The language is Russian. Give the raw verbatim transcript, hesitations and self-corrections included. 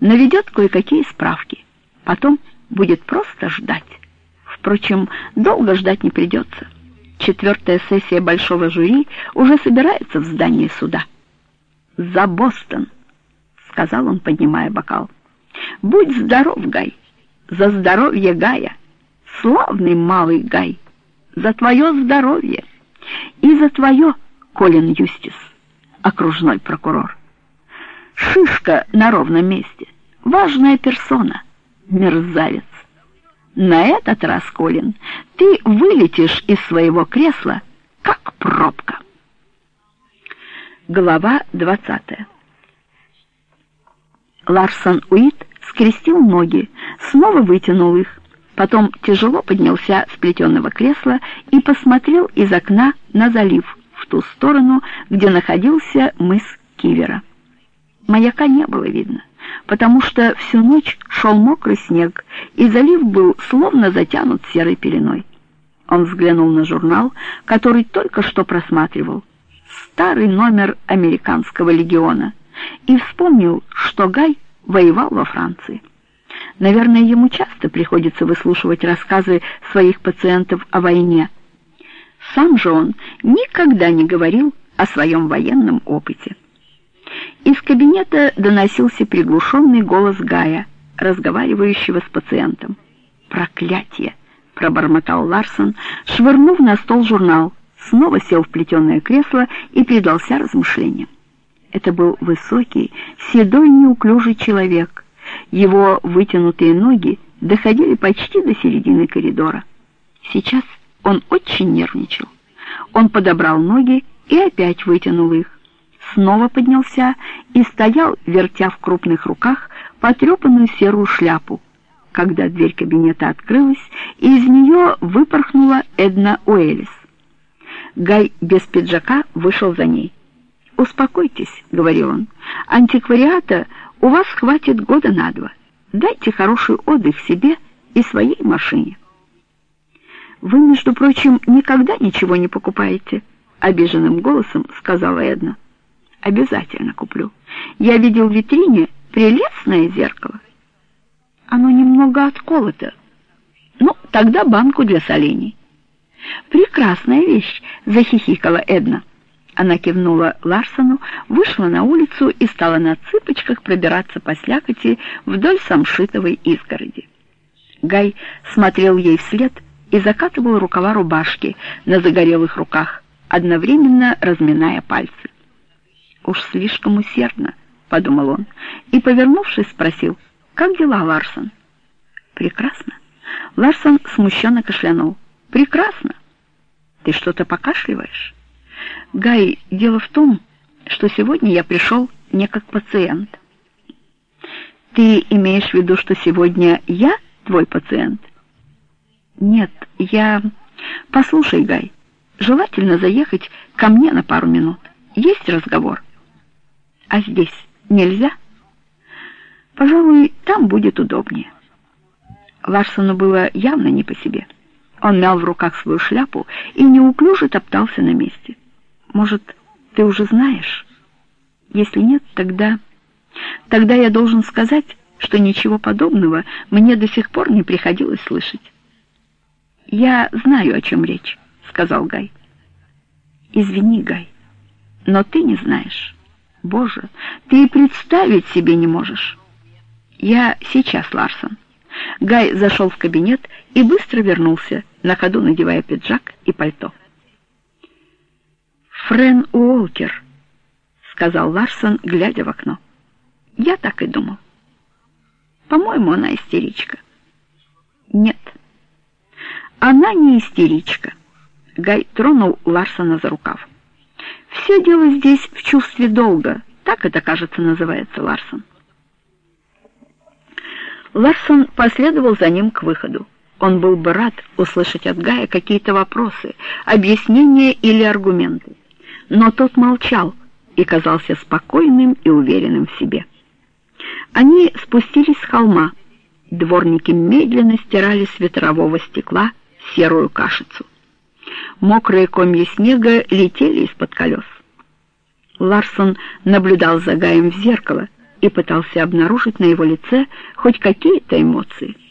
наведет кое-какие справки. Потом будет просто ждать. Впрочем, долго ждать не придется. Четвертая сессия большого жюри уже собирается в здании суда. «За Бостон!» — сказал он, поднимая бокал. «Будь здоров, Гай! За здоровье Гая! Славный малый Гай! За твое здоровье! И за твое, Колин Юстис, окружной прокурор! Шишка на ровном месте! Важная персона! Мерзавец! На этот раз, Колин, ты вылетишь из своего кресла, как пробка!» Глава двадцатая. Ларсон Уит скрестил ноги, снова вытянул их, потом тяжело поднялся с плетеного кресла и посмотрел из окна на залив, в ту сторону, где находился мыс Кивера. Маяка не было видно, потому что всю ночь шел мокрый снег, и залив был словно затянут серой пеленой. Он взглянул на журнал, который только что просматривал, старый номер американского легиона, и вспомнил, что Гай воевал во Франции. Наверное, ему часто приходится выслушивать рассказы своих пациентов о войне. Сам же он никогда не говорил о своем военном опыте. Из кабинета доносился приглушенный голос Гая, разговаривающего с пациентом. «Проклятие!» — пробормотал Ларсон, швырнув на стол журнал, снова сел в плетеное кресло и предался размышлениям. Это был высокий, седой, неуклюжий человек. Его вытянутые ноги доходили почти до середины коридора. Сейчас он очень нервничал. Он подобрал ноги и опять вытянул их. Снова поднялся и стоял, вертя в крупных руках потрепанную серую шляпу, когда дверь кабинета открылась, и из нее выпорхнула Эдна Уэллис. Гай без пиджака вышел за ней. «Успокойтесь», — говорил он, — «антиквариата у вас хватит года на два. Дайте хороший отдых себе и своей машине». «Вы, между прочим, никогда ничего не покупаете?» — обиженным голосом сказала Эдна. «Обязательно куплю. Я видел в витрине прелестное зеркало. Оно немного отколото. Ну, тогда банку для солений». «Прекрасная вещь!» — захихикала Эдна. Она кивнула Ларсону, вышла на улицу и стала на цыпочках пробираться по слякоти вдоль самшитовой изгороди. Гай смотрел ей вслед и закатывал рукава рубашки на загорелых руках, одновременно разминая пальцы. «Уж слишком усердно», — подумал он, и, повернувшись, спросил: «Как дела, Ларсон?» «Прекрасно». Ларсон смущенно кашлянул. «Прекрасно. Ты что-то покашливаешь?» «Гай, дело в том, что сегодня я пришел не как пациент». «Ты имеешь в виду, что сегодня я твой пациент?» «Нет, я... Послушай, Гай, желательно заехать ко мне на пару минут. Есть разговор?» «А здесь нельзя?» «Пожалуй, там будет удобнее». Ларсону было явно не по себе. Он мял в руках свою шляпу и неуклюже топтался на месте. «Может, ты уже знаешь? Если нет, тогда... Тогда я должен сказать, что ничего подобного мне до сих пор не приходилось слышать». «Я знаю, о чем речь», — сказал Гай. «Извини, Гай, но ты не знаешь. Боже, ты и представить себе не можешь». «Я сейчас, Ларсон». Гай зашел в кабинет и быстро вернулся, на ходу надевая пиджак и пальто. «Френ Уолкер», — сказал Ларсон, глядя в окно. «Я так и думал. По-моему, она истеричка». «Нет, она не истеричка». Гай тронул Ларсона за рукав. «Все дело здесь в чувстве долга. Так это, кажется, называется, Ларсон». Ларсон последовал за ним к выходу. Он был бы рад услышать от Гая какие-то вопросы, объяснения или аргументы. Но тот молчал и казался спокойным и уверенным в себе. Они спустились с холма. Дворники медленно стирали с ветрового стекла серую кашицу. Мокрые комья снега летели из-под колес. Ларсон наблюдал за Гаем в зеркало, и пытался обнаружить на его лице хоть какие-то эмоции.